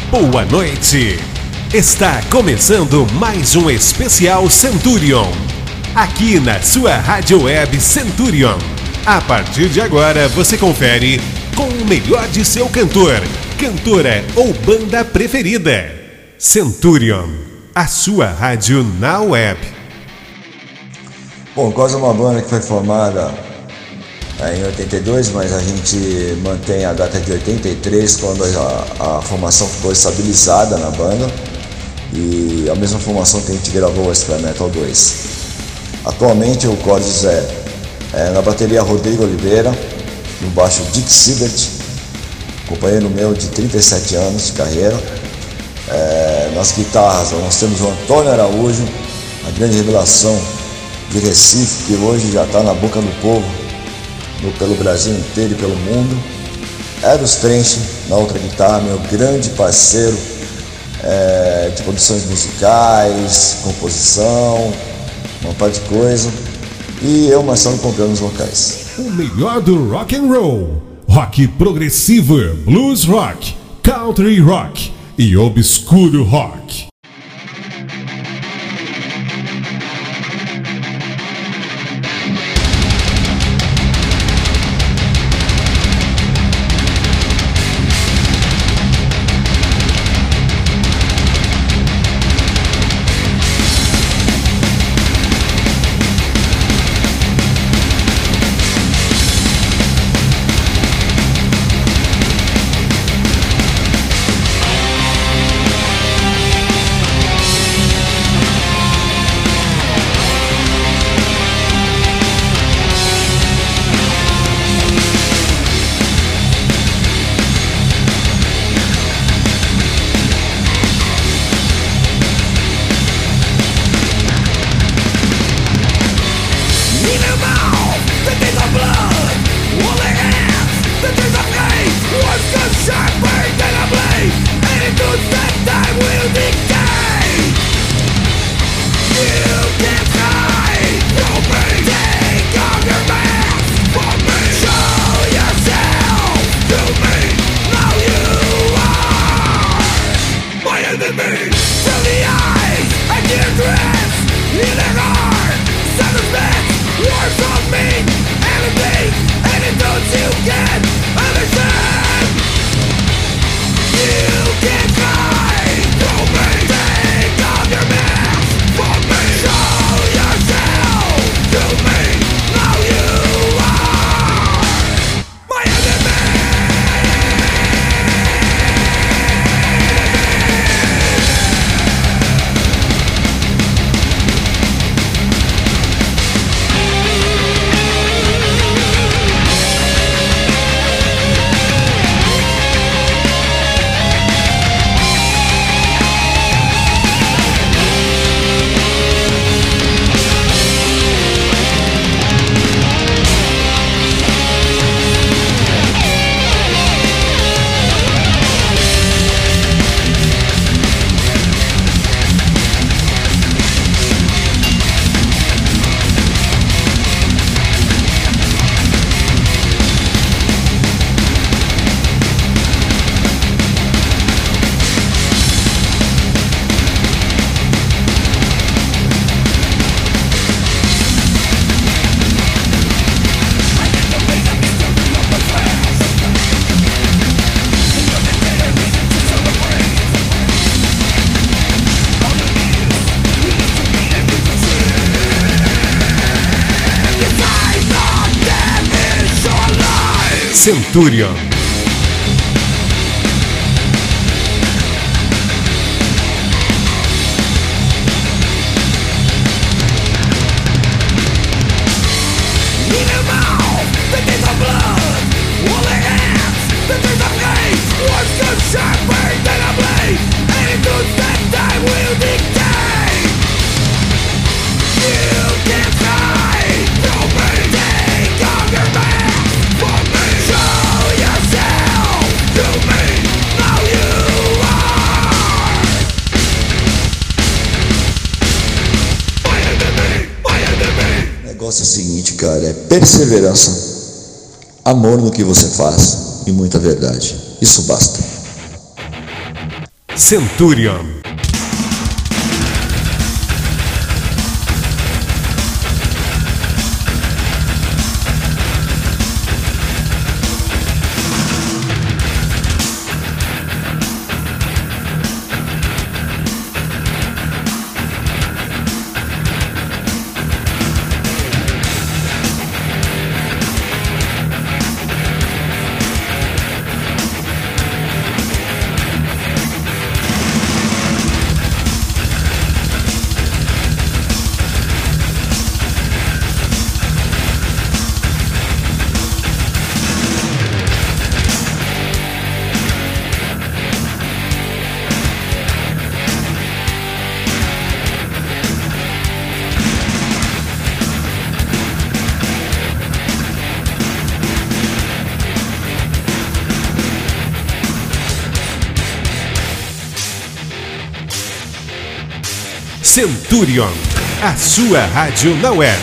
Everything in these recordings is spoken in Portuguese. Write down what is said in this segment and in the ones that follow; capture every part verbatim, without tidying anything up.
boa noite. Está começando mais um especial Centurion, aqui na sua rádio web Centurion. A partir de agora você confere com o melhor de seu cantor, cantora ou banda preferida. Centurion, a sua rádio na web. Bom, Cos é uma banda que foi formada em oitenta e dois, mas a gente mantém a data de oitenta e três, quando a, a formação ficou estabilizada na banda, e a mesma formação que a gente gravou o Experimental dois. Atualmente o Cos é, é na bateria Rodrigo Oliveira, no baixo Dick Siebert, companheiro meu de trinta e sete anos de carreira. É, nas guitarras nós temos o Antônio Araújo, a grande revelação de Recife, que hoje já está na boca do povo, no, pelo Brasil inteiro e pelo mundo. Eros Trench na outra guitarra, meu grande parceiro é, de produções musicais, composição, uma parte de coisa. E eu, Marcelo Pompeu, nos vocais. O melhor do rock and roll, rock progressivo, blues rock, country rock e obscuro rock. Centurion. É o seguinte, cara, é perseverança, amor no que você faz e muita verdade. Isso basta. Centurion. Centurion, a sua rádio na web.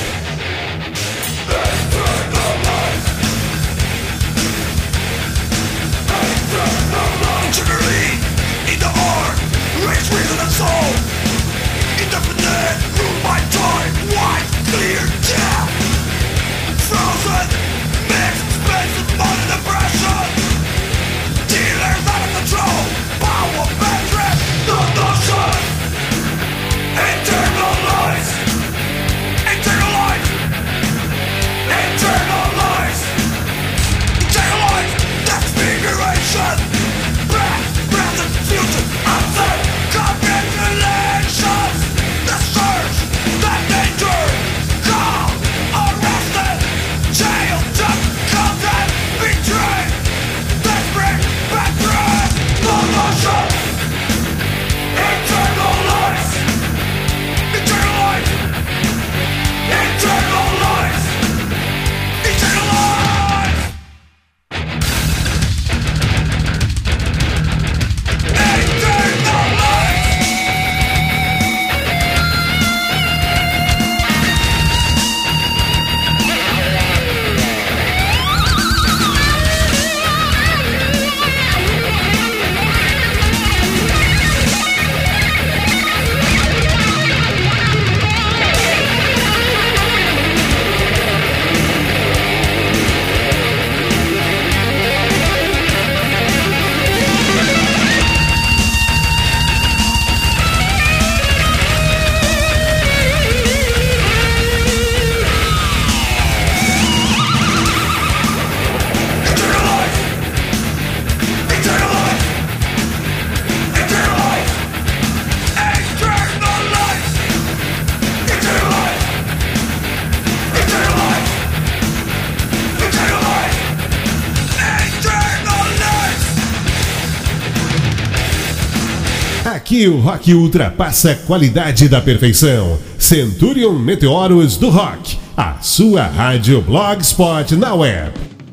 Aqui o rock ultrapassa a qualidade da perfeição. Centurion Meteoros do Rock, a sua rádio Blogspot na web.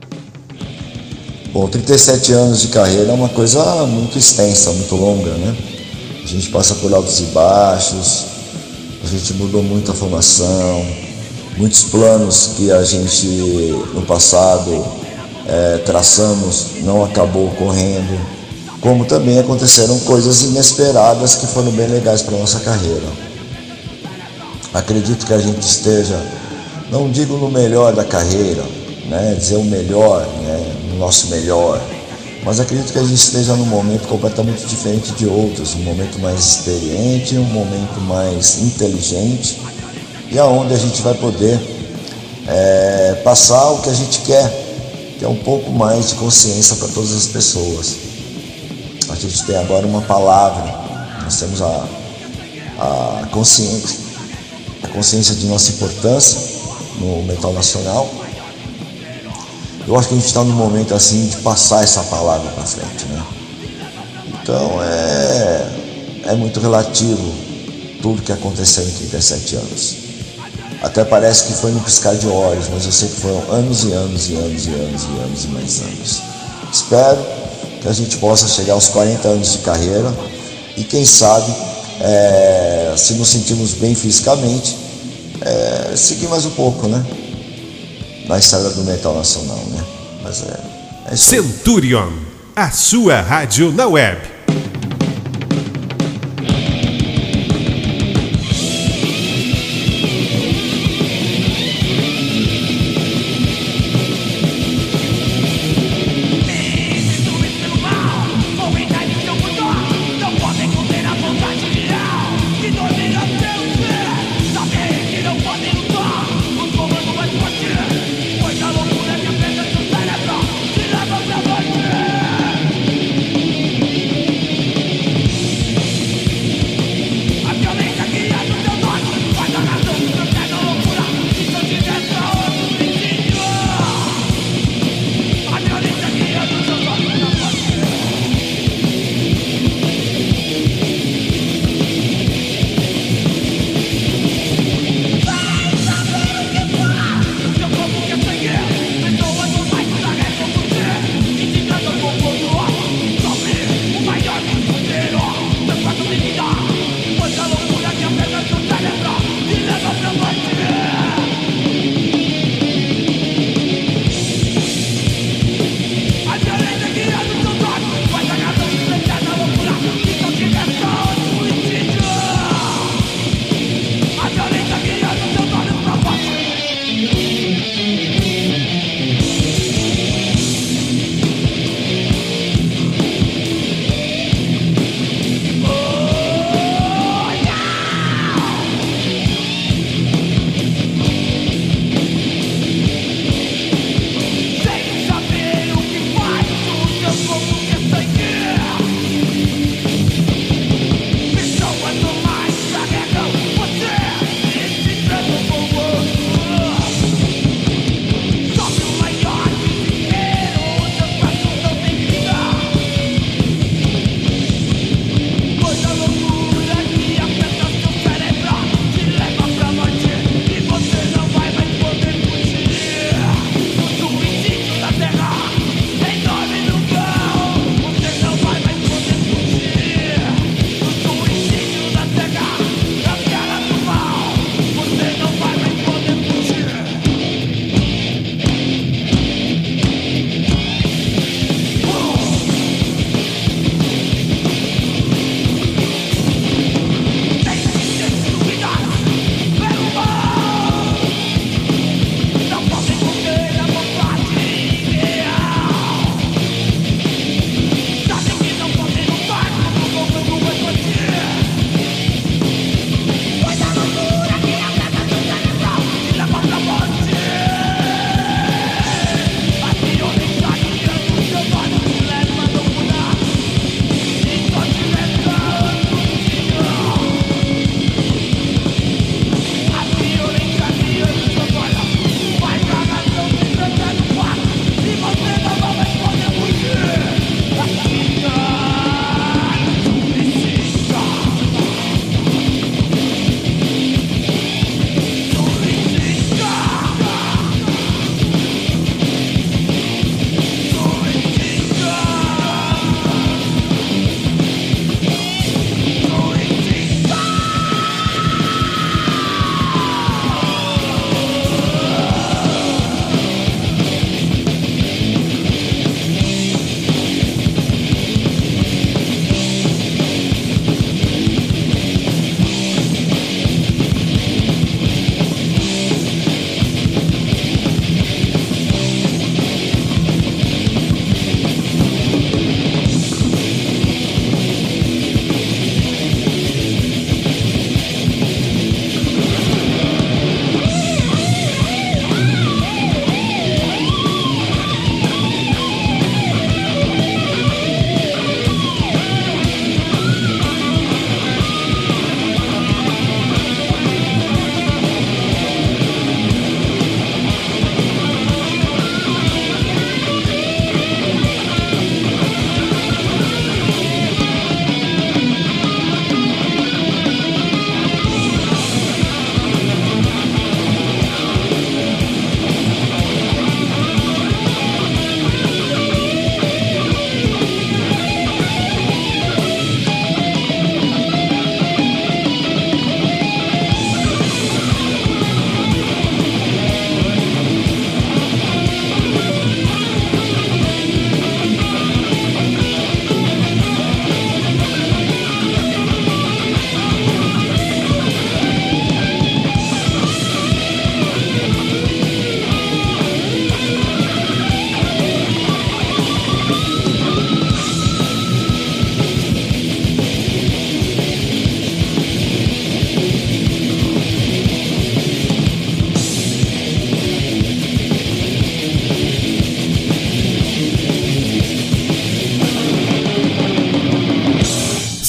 Bom, trinta e sete anos de carreira é uma coisa muito extensa, muito longa, né? A gente passa por altos e baixos, a gente mudou muito a formação, muitos planos que a gente no passado é, traçamos não acabou ocorrendo. Como também aconteceram coisas inesperadas que foram bem legais para a nossa carreira. Acredito que a gente esteja, não digo no melhor da carreira, né, dizer o melhor, né, no nosso melhor, mas acredito que a gente esteja num momento completamente diferente de outros, um momento mais experiente, um momento mais inteligente, e aonde a gente vai poder é, passar o que a gente quer, que é um pouco mais de consciência para todas as pessoas. A gente tem agora uma palavra, nós temos a, a consciência, a consciência de nossa importância no metal nacional. Eu acho que a gente está num momento assim de passar essa palavra para frente, né? Então é, é muito relativo tudo que aconteceu em trinta e sete anos. Até parece que foi no piscar de olhos, mas eu sei que foram anos e anos e anos e anos e anos e mais anos. Espero que a gente possa chegar aos quarenta anos de carreira e quem sabe, é, se nos sentirmos bem fisicamente, é, seguir mais um pouco, né? Na estrada do metal nacional, né? Mas é, é isso aí. Centurion, a sua rádio na web.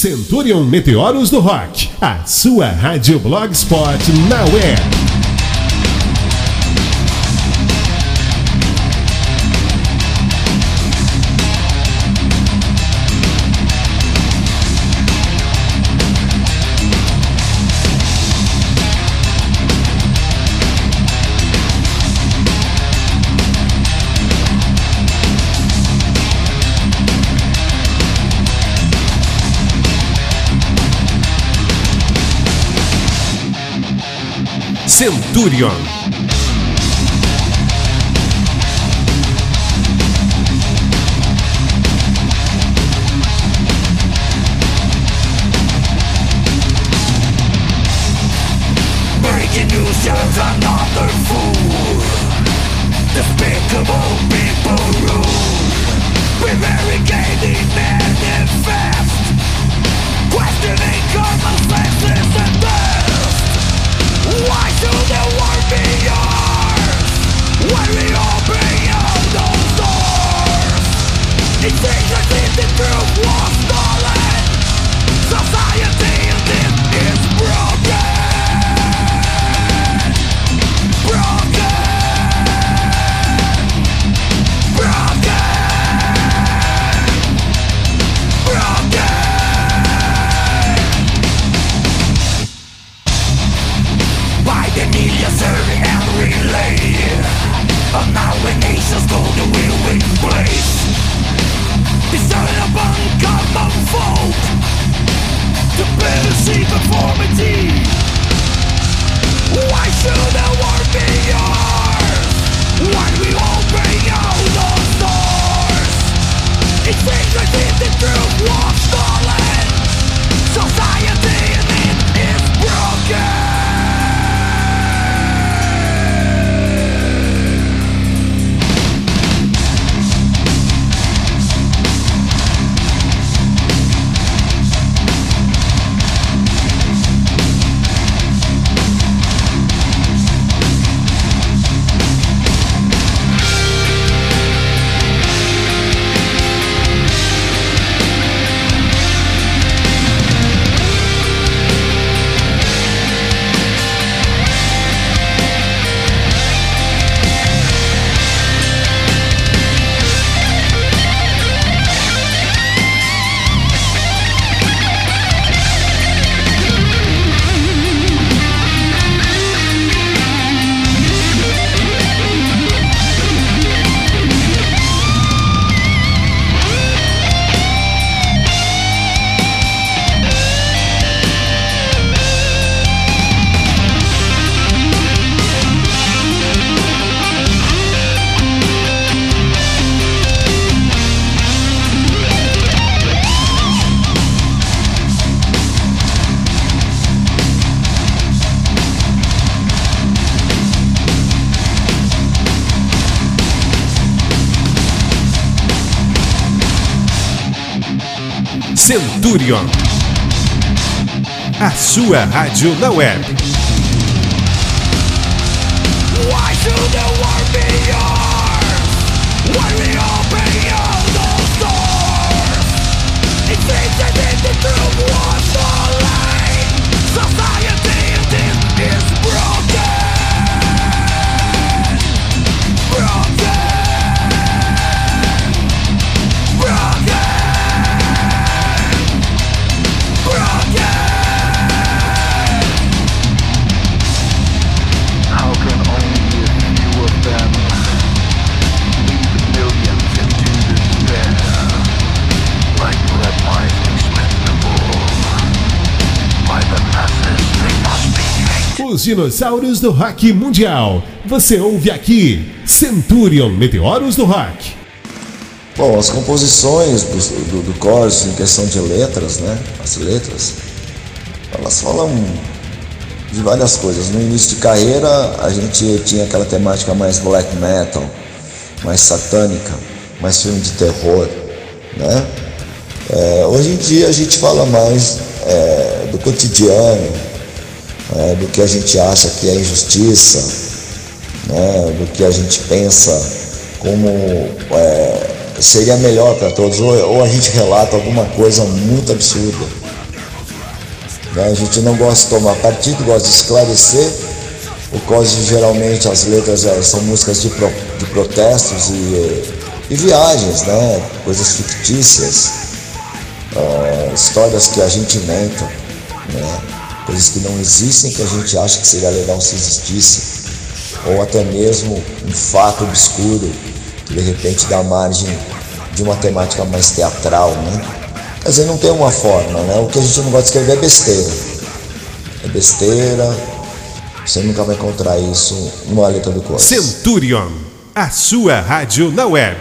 Centurion Meteoros do Rock, a sua rádio blogspot na web. Centurion. Breaking news shows another fool. Despicable people rule. Prevaricating manifest. Questioning common senses and best. Why should the world be yours when we all bring out those doors? It seems as if the truth was stolen. Society is broken. Broken. Broken. Broken. By the media serving and relay, and now the nation's golden will in place. Decided upon common folk to better see conformity. Why should the world be yours when we all bring out those doors? It seems as if the truth was stolen. Society in it is broken. Centurion, a sua rádio na web. Why should the world be yours when we all bring out those doors? It seems as if the truth was stolen. Society is broken. Broken. Broken. How can only a few of them lead millions into despair, like lead mines expendable? By the masses they must be hated. Os dinossauros do rock mundial. Você ouve aqui, Centurion Meteoros do Rock. Bom, as composições do, do, do Chorus em questão de letras, né? As letras, elas falam de várias coisas. No início de carreira, a gente tinha aquela temática mais black metal, mais satânica, mais filme de terror, né? É, hoje em dia a gente fala mais é, do cotidiano, é, do que a gente acha que é injustiça, né? Do que a gente pensa como é, seria melhor para todos, ou, ou a gente relata alguma coisa muito absurda, Né? A gente não gosta de tomar partido, gosta de esclarecer. O C O S geralmente as letras é, são músicas de, pro, de protestos e, e viagens, né? Coisas fictícias, uh, histórias que a gente inventa, né? Coisas que não existem, que a gente acha que seria legal se existisse, ou até mesmo um fato obscuro que de repente dá margem de uma temática mais teatral, né? Quer dizer, não tem uma forma, né? O que a gente não gosta de escrever é besteira. É besteira, você nunca vai encontrar isso numa letra do C O S. Centurion, a sua rádio na web.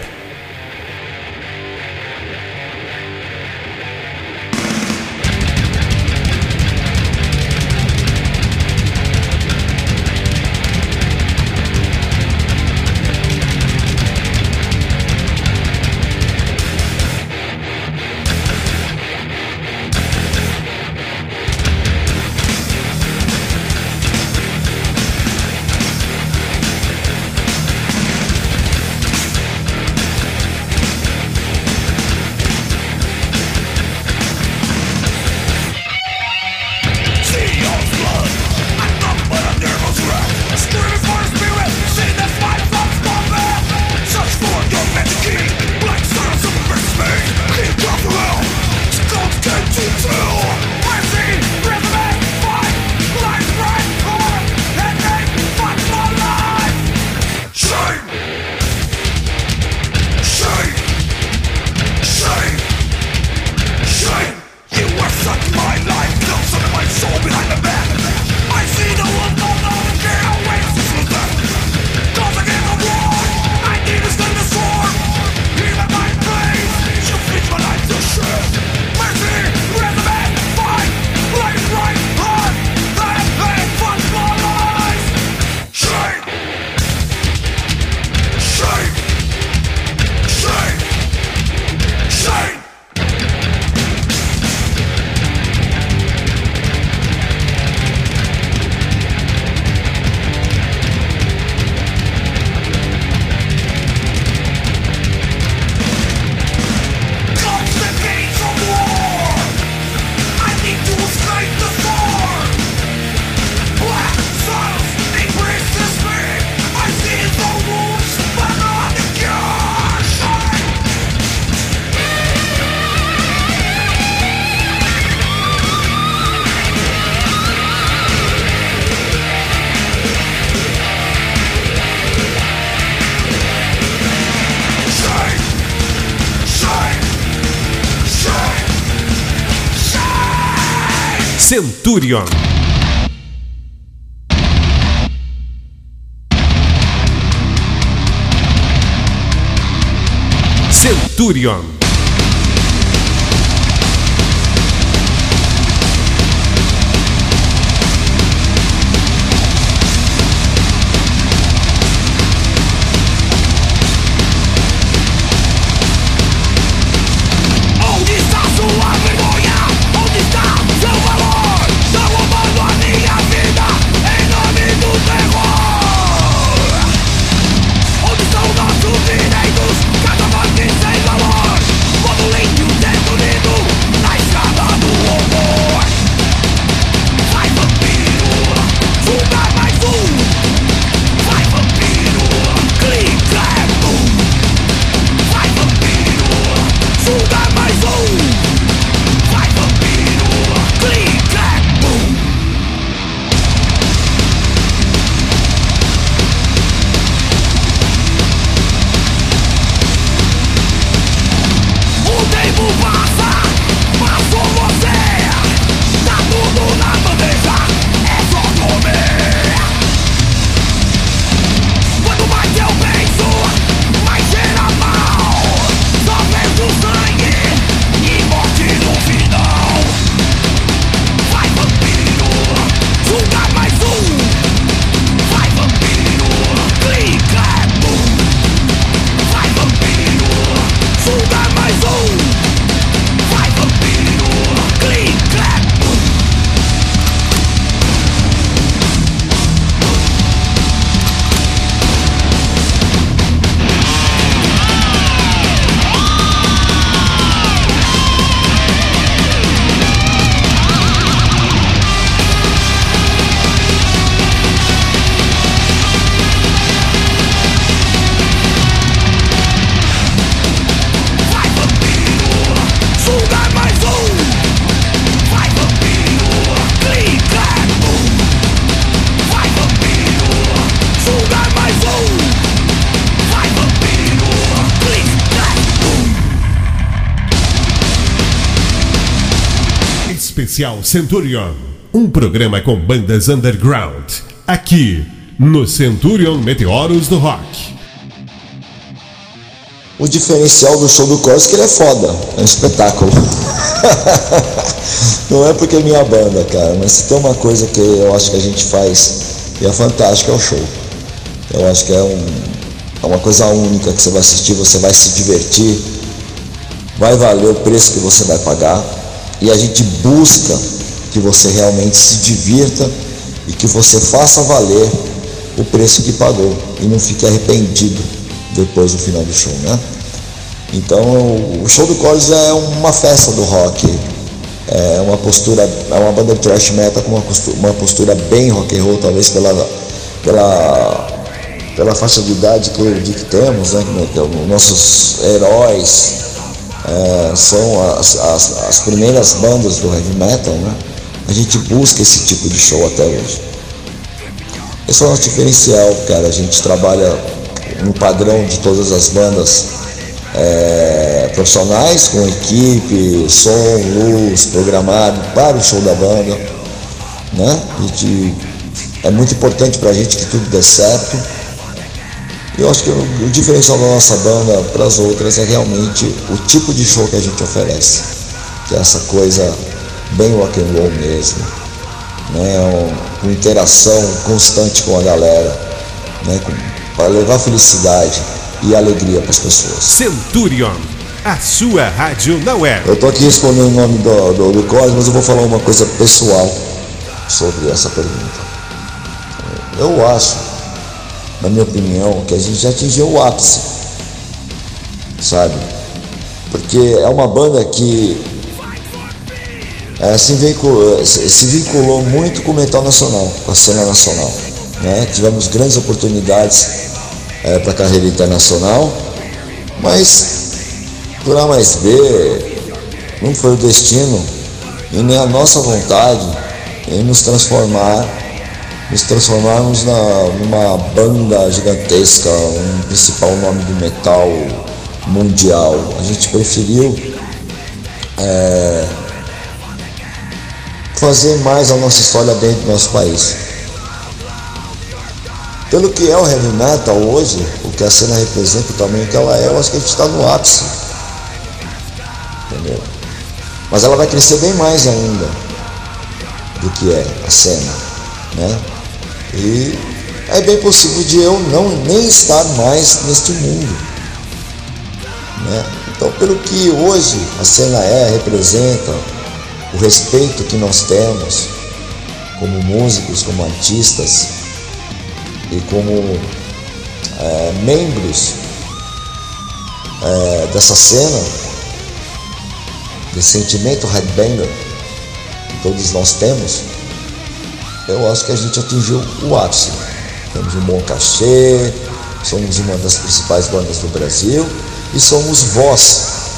Centurion. Centurion. Onde estão nossos direitos? Cada morte sem valor. Especial Centurion, um programa com bandas underground, aqui no Centurion Meteoros do Rock. O diferencial do show do Corsos é que ele é foda, é um espetáculo. Não é porque é minha banda, cara, mas se tem uma coisa que eu acho que a gente faz e é fantástico, é o show. Eu acho que é, um, é uma coisa única que você vai assistir, você vai se divertir, vai valer o preço que você vai pagar, e a gente busca que você realmente se divirta e que você faça valer o preço que pagou e não fique arrependido depois do final do show, né? Então o show do Corsos é uma festa do rock, é uma postura, é uma banda de thrash metal com uma postura, uma postura bem rock and roll, talvez pela, pela, pela faixa de idade que, de que temos, né? Nossos heróis é, são as, as, as primeiras bandas do heavy metal, né? A gente busca esse tipo de show até hoje. Esse é o nosso diferencial, cara. A gente trabalha no padrão de todas as bandas é, profissionais, com equipe, som, luz, programado para o show da banda, né? A gente, é muito importante pra gente que tudo dê certo. E eu acho que o, o diferencial da nossa banda para as outras é realmente o tipo de show que a gente oferece, que é essa coisa bem rock and roll mesmo, né? Com interação constante com a galera, né? Para levar felicidade e alegria para as pessoas. Centurion, a sua rádio na web. Eu tô aqui respondendo o nome do, do, do Corsos, mas eu vou falar uma coisa pessoal sobre essa pergunta. Eu acho, na minha opinião, que a gente já atingiu o ápice, sabe? Porque é uma banda que é, se, vinculou, se vinculou muito com o metal nacional, com a cena nacional, né? Tivemos grandes oportunidades é, para a carreira internacional, mas por A mais B não foi o destino e nem a nossa vontade em nos transformar, nos transformarmos na, numa banda gigantesca, um principal nome do metal mundial. A gente preferiu é, fazer mais a nossa história dentro do nosso país. Pelo que é o heavy metal hoje, o que a cena representa, o tamanho que ela é, eu acho que a gente está no ápice. Entendeu? Mas ela vai crescer bem mais ainda do que é a cena, né? E é bem possível de eu não nem estar mais neste mundo, né? Então, pelo que hoje a cena é, representa, o respeito que nós temos como músicos, como artistas e como é, membros é, dessa cena, desse sentimento headbanger que todos nós temos, eu acho que a gente atingiu o ápice. Temos um bom cachê, somos uma das principais bandas do Brasil e somos voz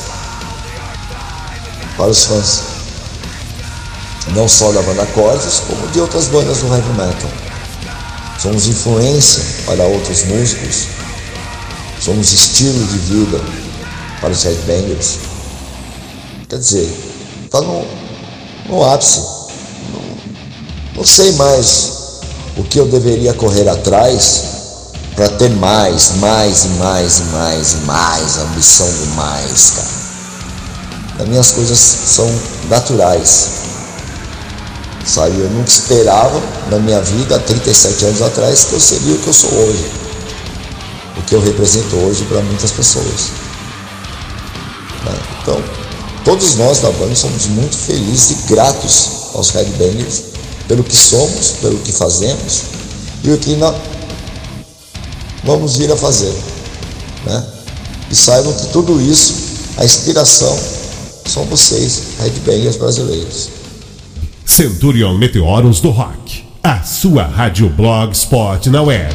para os fãs, não só da banda Corsos, como de outras bandas do heavy metal. Somos influência para outros músicos, somos estilo de vida para os headbangers. Quer dizer, está no, no ápice. Não, não sei mais o que eu deveria correr atrás para ter mais, mais e mais e mais e mais, ambição de mais, cara. As minhas coisas são naturais, sabe? Eu nunca esperava na minha vida, há trinta e sete anos atrás, que eu seria o que eu sou hoje, o que eu represento hoje para muitas pessoas, né? Então, todos nós da banda somos muito felizes e gratos aos headbangers pelo que somos, pelo que fazemos e o que nós vamos vir a fazer, né? E saibam que tudo isso, a inspiração, são vocês, headbangers brasileiros. Centurion Meteoros do Rock, a sua rádio blogspot na web.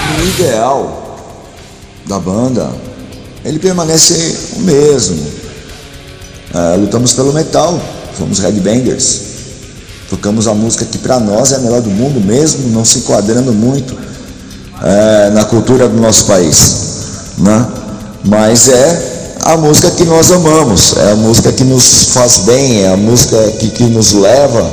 O ideal da banda, ele permanece o mesmo. É, lutamos pelo metal, somos headbangers. Tocamos a música que para nós é a melhor do mundo, mesmo não se enquadrando muito é, na cultura do nosso país, né? Mas é a música que nós amamos, é a música que nos faz bem, é a música que, que nos leva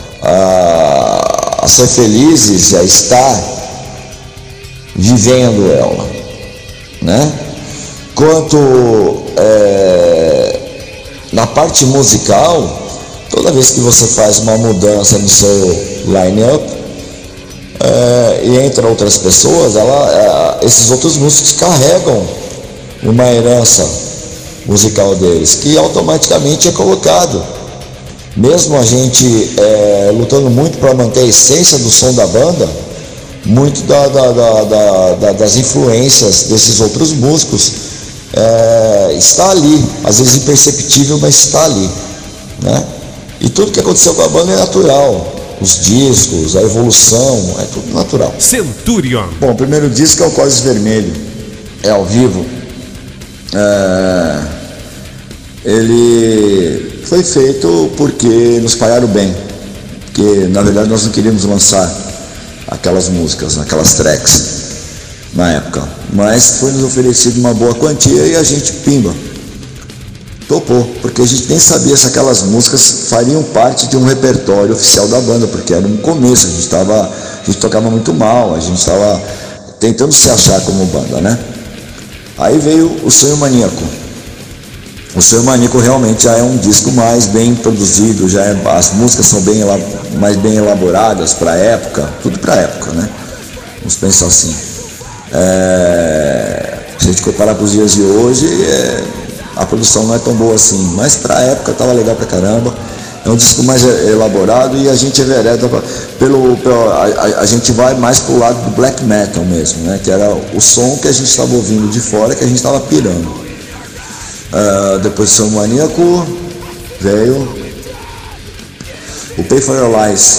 a, a ser felizes, a estar vivendo ela, né? Quanto é, na parte musical, toda vez que você faz uma mudança no seu line-up é, e entra outras pessoas, ela, é, esses outros músicos carregam uma herança musical deles, que automaticamente é colocado. Mesmo a gente é, lutando muito para manter a essência do som da banda, muito da, da, da, da, da, das influências desses outros músicos é, está ali, às vezes imperceptível, mas está ali, né? E tudo que aconteceu com a banda é natural. Os discos, a evolução, é tudo natural. Centurion. Bom, o primeiro disco é o Código Vermelho, é ao vivo. É... Ele foi feito porque nos pagaram bem, porque na verdade nós não queríamos lançar aquelas músicas, aquelas tracks na época, mas foi nos oferecido uma boa quantia e a gente, pimba, topou, porque a gente nem sabia se aquelas músicas fariam parte de um repertório oficial da banda, porque era um começo, a gente tava, a gente tocava muito mal, a gente estava tentando se achar como banda, né? Aí veio o Sonho Maníaco. O Sonho Maníaco realmente já é um disco mais bem produzido, já é, as músicas são bem, mais bem elaboradas para a época, tudo para a época, né? Vamos pensar assim. É, se a gente comparar com os dias de hoje, é, a produção não é tão boa assim, mas para a época estava legal pra caramba. É um disco mais elaborado e a gente envereda pelo, pelo a, a, a gente vai mais pro lado do black metal mesmo, né? Que era o som que a gente estava ouvindo de fora, que a gente estava pirando. Uh, depois do Sonho Maníaco veio o Pay For Your Lies.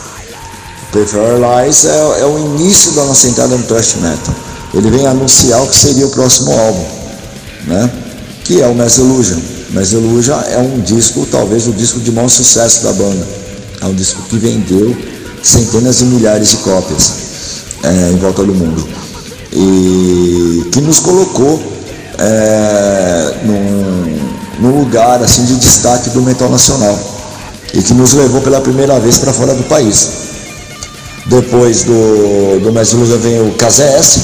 O Pay For Your Lies é, é o início da nossa entrada no thrash metal. Ele vem anunciar o que seria o próximo álbum, né? Que é o Mass Illusion. Mass Illusion é um disco, talvez o disco de maior sucesso da banda. É um disco que vendeu centenas de milhares de cópias é, em volta do mundo. E que nos colocou é, num, num lugar assim, de destaque do metal nacional. E que nos levou pela primeira vez para fora do país. Depois do, do Mass Illusion vem o K Z S.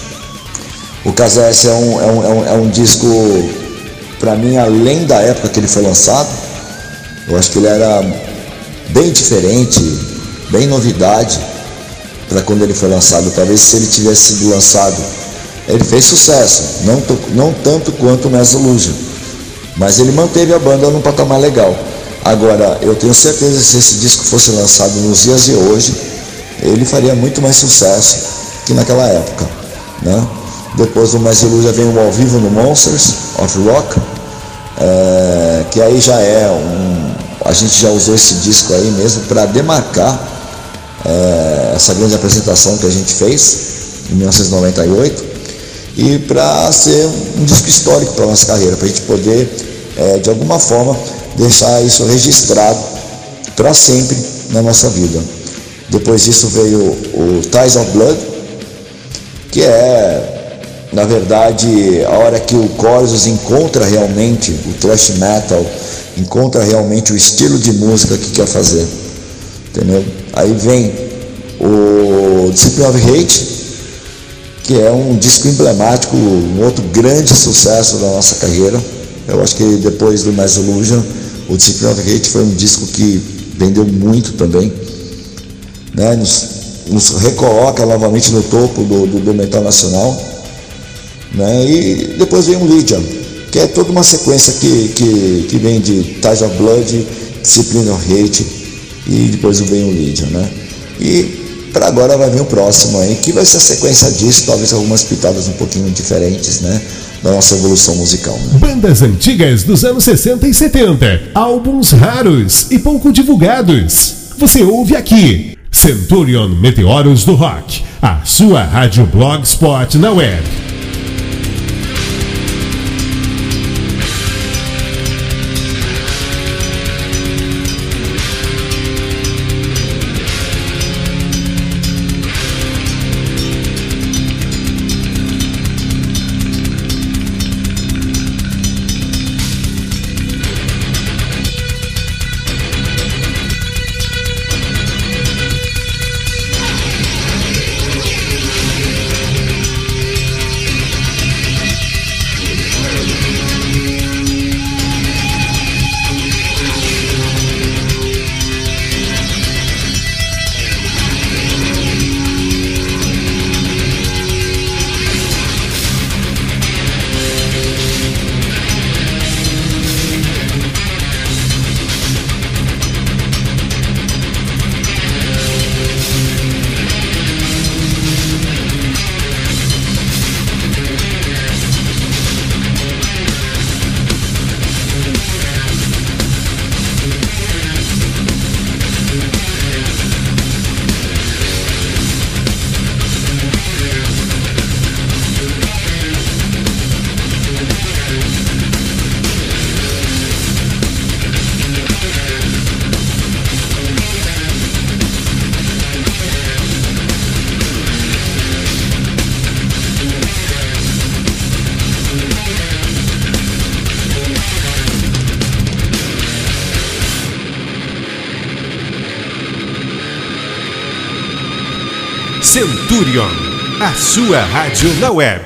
O K Z S é um, é um, é um, é um disco, para mim, além da época que ele foi lançado. Eu acho que ele era bem diferente, bem novidade para quando ele foi lançado. Talvez se ele tivesse sido lançado, ele fez sucesso, não, não tanto quanto o Mass Illusion, mas ele manteve a banda num patamar legal. Agora, eu tenho certeza que se esse disco fosse lançado nos dias de hoje, ele faria muito mais sucesso que naquela época, né? Depois do Mass Illusion vem o Ao Vivo no Monsters of Rock, é, que aí já é um... A gente já usou esse disco aí mesmo para demarcar é, essa grande apresentação que a gente fez em mil novecentos e noventa e oito e para ser um disco histórico para a nossa carreira, para a gente poder, é, de alguma forma, deixar isso registrado para sempre na nossa vida. Depois disso veio o Ties of Blood, que é... Na verdade, a hora que o Corsos encontra realmente o thrash metal, encontra realmente o estilo de música que quer fazer, entendeu? Aí vem o Discipline of Hate, que é um disco emblemático, um outro grande sucesso da nossa carreira. Eu acho que depois do Mass Illusion, o Discipline of Hate foi um disco que vendeu muito também, né? Nos, nos recoloca novamente no topo do, do, do metal nacional. Né? E depois vem o Legion, que é toda uma sequência que, que, que vem de Ties of Blood, Discipline of Hate e depois vem o Legion, né? E para agora vai vir o próximo aí, que vai ser a sequência disso, talvez algumas pitadas um pouquinho diferentes, né? Da nossa evolução musical, né? Bandas antigas dos anos sessenta e setenta, álbuns raros e pouco divulgados. Você ouve aqui Centurion Meteoros do Rock, a sua rádio blogspot na web. Centurion, a sua rádio na web.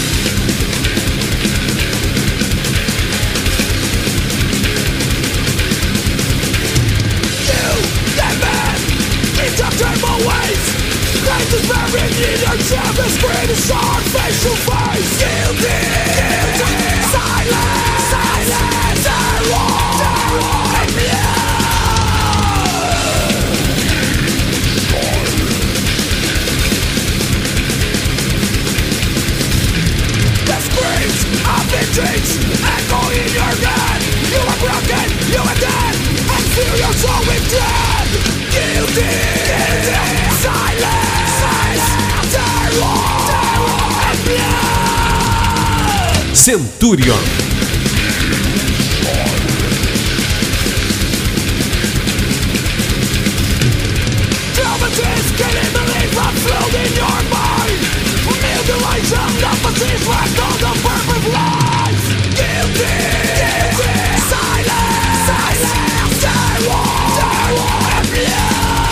Echo in your head. You are broken, you are dead, and feel your soul with dread. Guilty, guilty, silence, silence, terror, terror, and blood. Centurion. Dramatists killing belief from floating in your mind. Mutilation of disease left on the perfect lies. Guilty, guilty, silence, silence, terror, terror, and blood.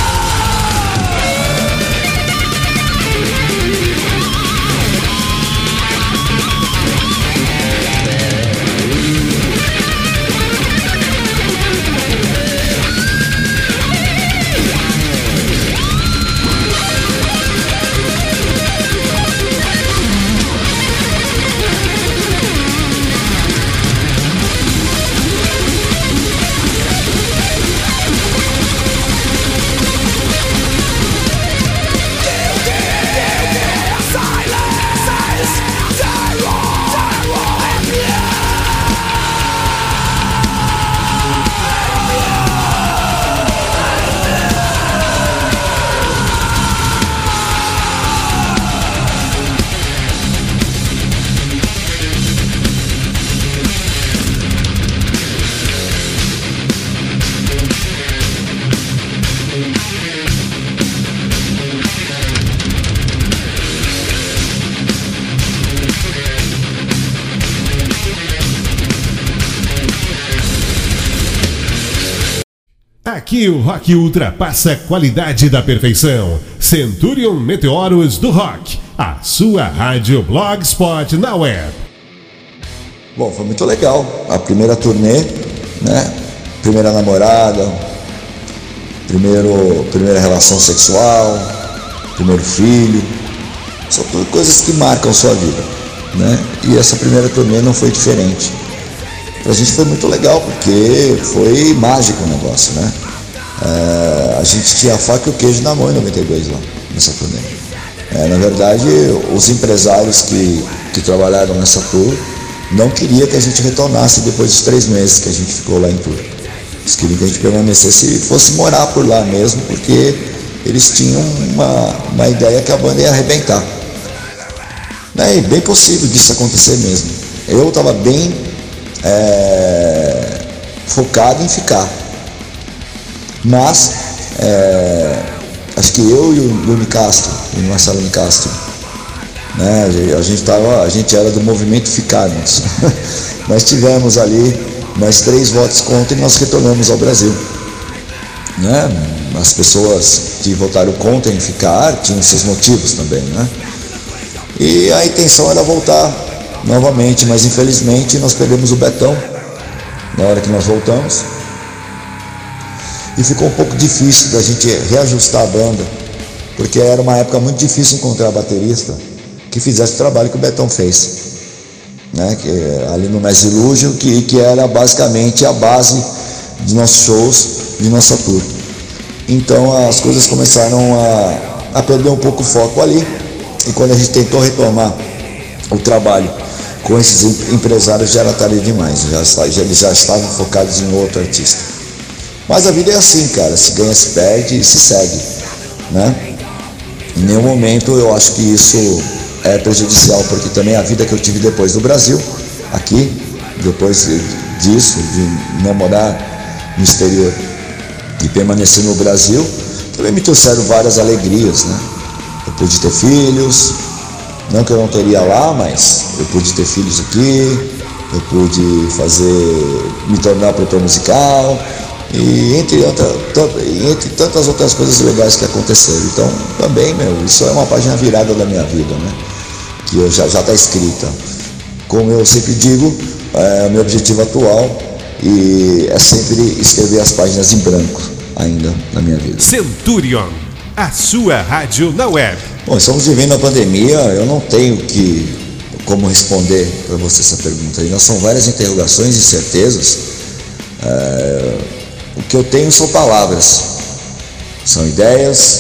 Aqui o rock ultrapassa a qualidade da perfeição. Centurion Meteoros do Rock, a sua rádio blogspot na web. Bom, foi muito legal. A primeira turnê, né? Primeira namorada, primeiro, primeira relação sexual, primeiro filho. São tudo coisas que marcam sua vida, né? E essa primeira turnê não foi diferente. Pra gente foi muito legal, porque foi mágico o negócio, né? É, a gente tinha a faca e o queijo na mão em noventa e dois lá, nessa turnê. É, na verdade, os empresários que, que trabalharam nessa tour não queriam que a gente retornasse depois dos três meses que a gente ficou lá em tour. Eles queriam que a gente permanecesse e fosse morar por lá mesmo, porque eles tinham uma, uma ideia que a banda ia arrebentar. É bem possível disso acontecer mesmo. Eu estava bem é, focado em ficar. Mas, é, acho que eu e o Luni Castro, e o Marcelo Nicastro, né, a, gente tava, a gente era do movimento Ficarmos. Nós tivemos ali mais três votos contra e nós retornamos ao Brasil. Né? As pessoas que votaram contra em ficar tinham seus motivos também, né? E a intenção era voltar novamente, mas infelizmente nós perdemos o Betão na hora que nós voltamos. E ficou um pouco difícil da gente reajustar a banda, porque era uma época muito difícil encontrar baterista que fizesse o trabalho que o Betão fez, né? Que, ali no Mass Illusion, que, que era basicamente a base de nossos shows, de nossa tour. Então as coisas começaram a, a perder um pouco o foco ali. E quando a gente tentou retomar o trabalho com esses empresários, já era tarde demais, já, já, eles já estavam focados em outro artista. Mas a vida é assim, cara, se ganha, se perde e se segue, né? Em nenhum momento eu acho que isso é prejudicial, porque também a vida que eu tive depois do Brasil, aqui, depois disso, de não morar no exterior e permanecer no Brasil, também me trouxeram várias alegrias, né? Eu pude ter filhos, não que eu não teria lá, mas eu pude ter filhos aqui, eu pude fazer, me tornar produtor musical, e entre, outra, entre tantas outras coisas legais que aconteceram. Então, também, meu, isso é uma página virada da minha vida, né? Que eu já está escrita. Como eu sempre digo, é o meu objetivo atual e é sempre escrever as páginas em branco ainda na minha vida. Centurion, a sua rádio na web. Bom, estamos vivendo a pandemia, eu não tenho que, como responder para você essa pergunta. Ainda são várias interrogações e incertezas. É, o que eu tenho são palavras, são ideias,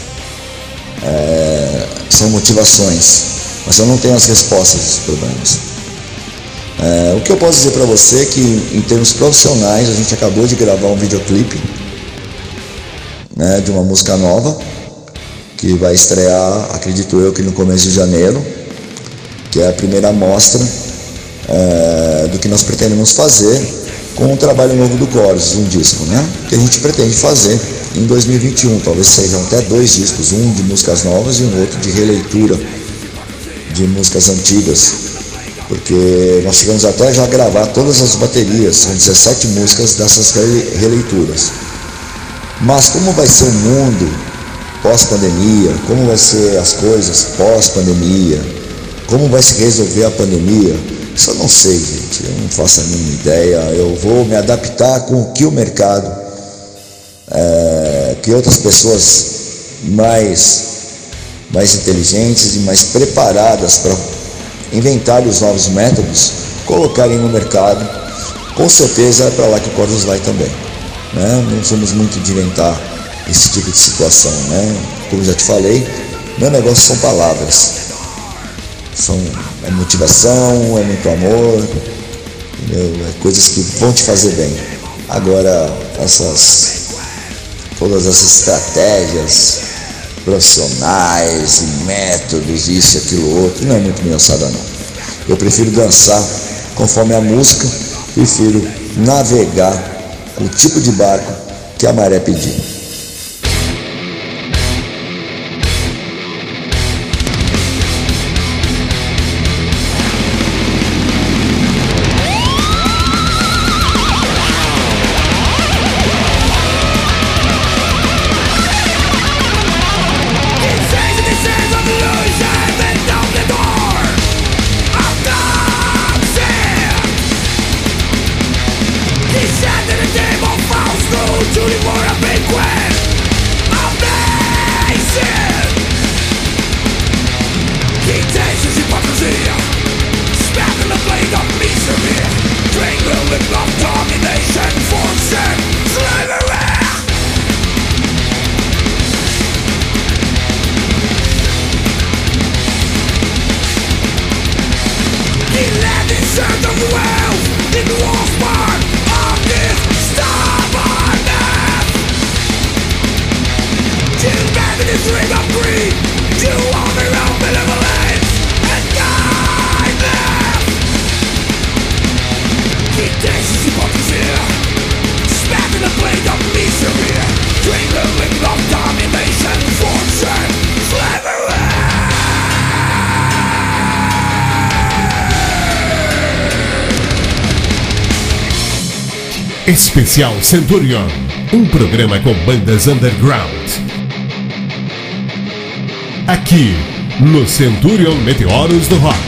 é, são motivações, mas eu não tenho as respostas dos problemas. É, o que eu posso dizer para você é que, em termos profissionais, a gente acabou de gravar um videoclipe, né, de uma música nova, que vai estrear, acredito eu, que no começo de janeiro, que é a primeira amostra é, do que nós pretendemos fazer com o trabalho novo do Chorus, um disco, né? Que a gente pretende fazer em dois mil e vinte e um, talvez sejam até dois discos, um de músicas novas e um outro de releitura de músicas antigas, porque nós chegamos até já a gravar todas as baterias, são dezessete músicas dessas releituras. Mas como vai ser o mundo pós-pandemia, como vai ser as coisas pós-pandemia, como vai se resolver a pandemia, isso eu não sei, gente, eu não faço a mínima ideia. Eu vou me adaptar com o que o mercado, é, que outras pessoas mais, mais inteligentes e mais preparadas para inventar os novos métodos, colocarem no mercado. Com certeza é para lá que o Chorus vai também, né? Não somos muito de inventar esse tipo de situação, né? Como já te falei, meu negócio são palavras, são, é motivação, é muito amor, entendeu? É coisas que vão te fazer bem. Agora, essas, todas essas estratégias profissionais e métodos, isso e aquilo outro, não é muito minha alçada não. Eu prefiro dançar conforme a música, prefiro navegar com o tipo de barco que a maré pedir. Shooting for a big wave. Especial Centurion, um programa com bandas underground. Aqui, no Centurion Meteoros do Rock.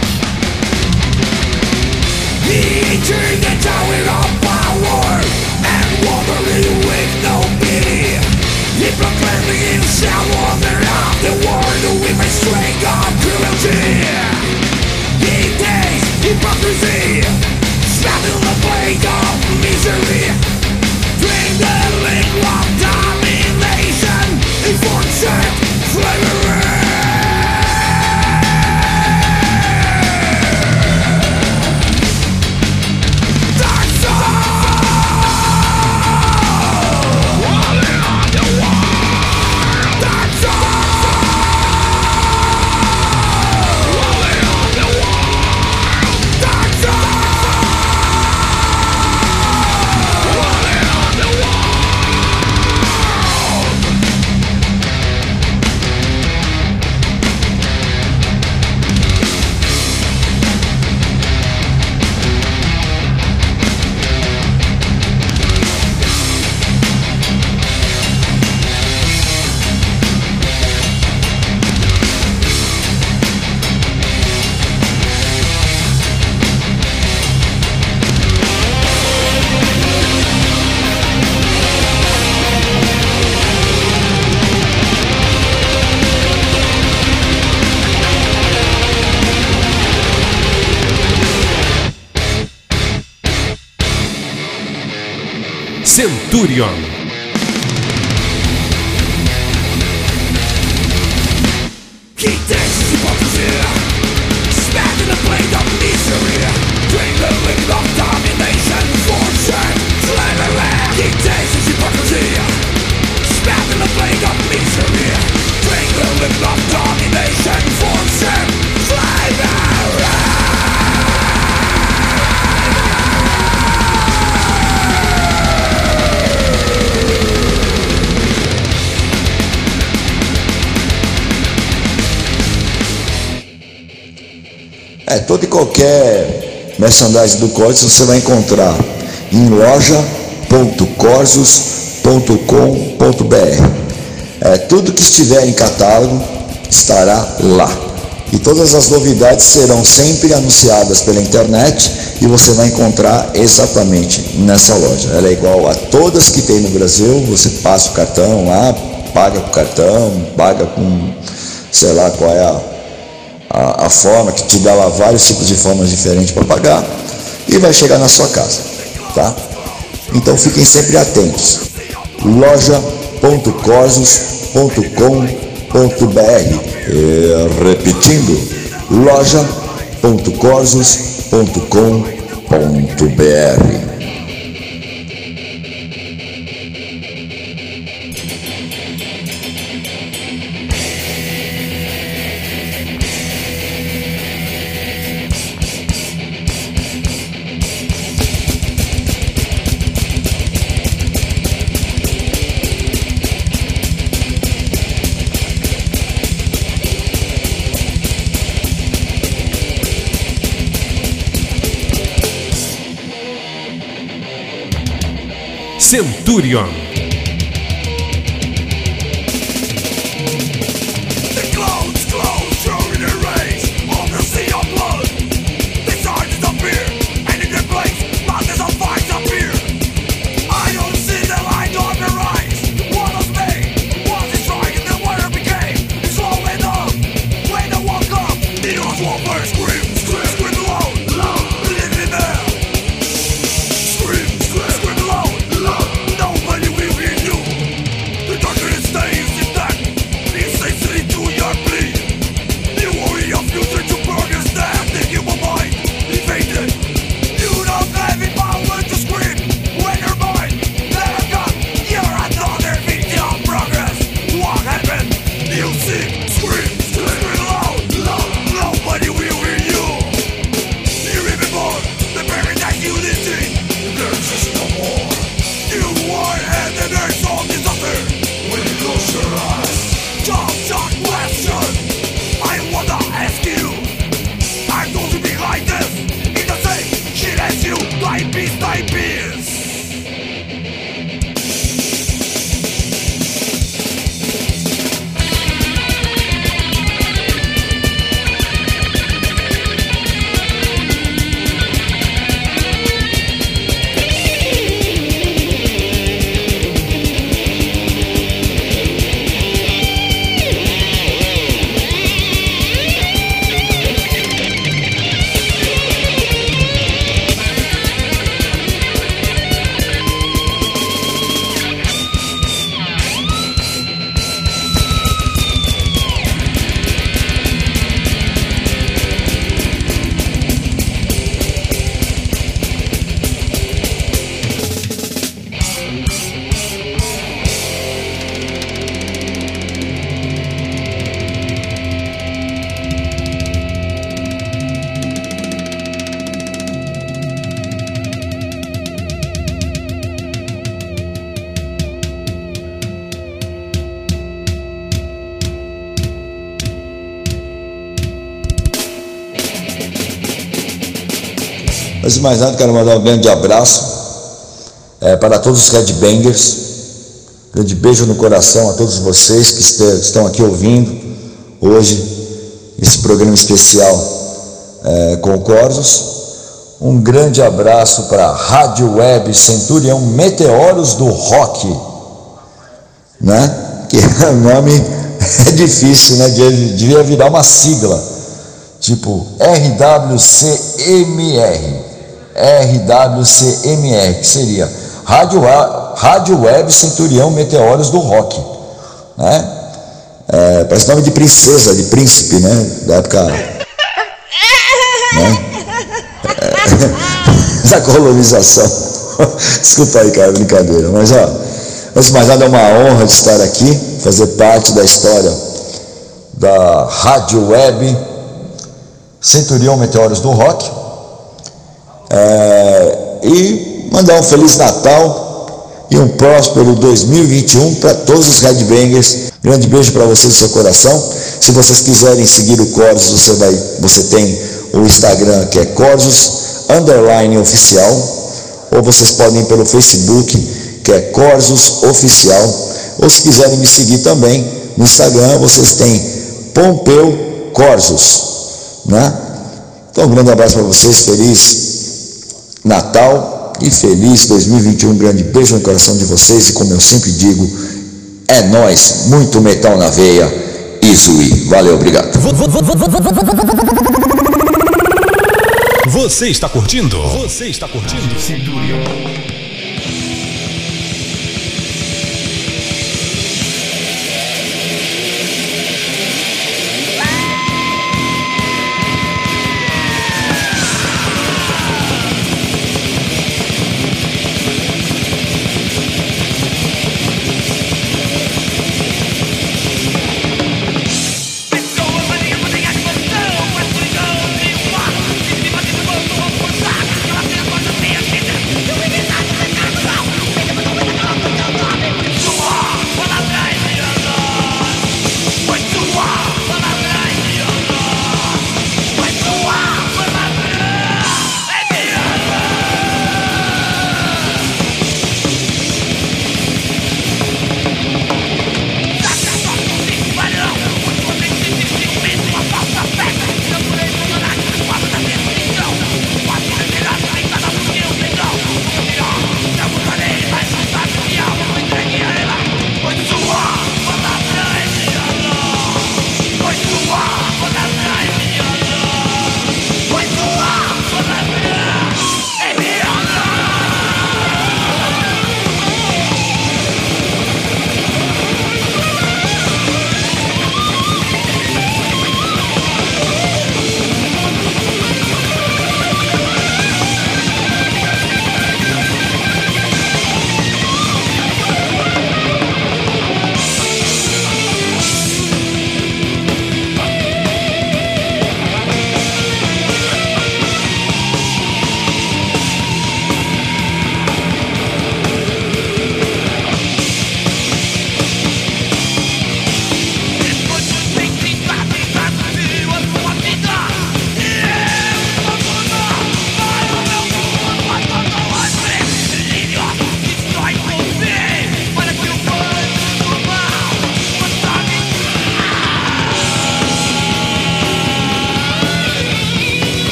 Centurion. Keep dances hypocrisy, smack in the blade of misery, drink the liquor of domination, fortune, slavery. Keep dances hypocrisy, smack in the blade of misery, drink the liquor of domination, fortune, slavery. É, todo e qualquer merchandising do Corsos você vai encontrar em loja ponto corsos ponto com ponto b r. É, tudo que estiver em catálogo estará lá. E todas as novidades serão sempre anunciadas pela internet e você vai encontrar exatamente nessa loja. Ela é igual a todas que tem no Brasil, você passa o cartão lá, paga com cartão, paga com, sei lá qual é a A, a forma, que te dá lá vários tipos de formas diferentes para pagar e vai chegar na sua casa, tá? Então fiquem sempre atentos. loja ponto corsos ponto com ponto b r. E, repetindo, loja ponto corsos ponto com ponto b r. Centurion. Scream, scream, scream alone. Nobody will Antes de mais nada, quero mandar um grande abraço é, para todos os headbangers. Grande beijo no coração a todos vocês que estão aqui ouvindo hoje esse programa especial é, com o Corsos. Um grande abraço para a Rádio Web Centurião Meteoros do Rock, né? Que o nome é difícil, né? Devia virar uma sigla, tipo R W C M R, R W C M R, que seria Rádio, Rádio Web Centurião Meteoros do Rock, né? É, parece nome de princesa, de príncipe, né? Da época, né? Da colonização. Desculpa aí, cara, brincadeira. Mas, ó, antes de mais nada, é uma honra de estar aqui, fazer parte da história da Rádio Web Centurião Meteoros do Rock. É, e mandar um Feliz Natal e um próspero dois mil e vinte e um para todos os headbangers. Grande beijo para vocês do seu coração. Se vocês quiserem seguir o Corsos, você, vai, você tem o Instagram, que é Corsos underline oficial, ou vocês podem ir pelo Facebook, que é Corsos Oficial, ou se quiserem me seguir também no Instagram, vocês têm Pompeu Corsos, né? Então, um grande abraço para vocês, feliz Natal e feliz dois mil e vinte e um, um grande beijo no coração de vocês, e como eu sempre digo, é nóis, muito metal na veia, Izui, valeu, obrigado. Você está curtindo? Você está curtindo? Centurion. We've been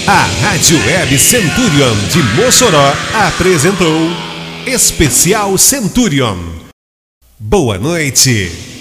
A Rádio Web Centurion de Mossoró apresentou Especial Centurion. Boa noite.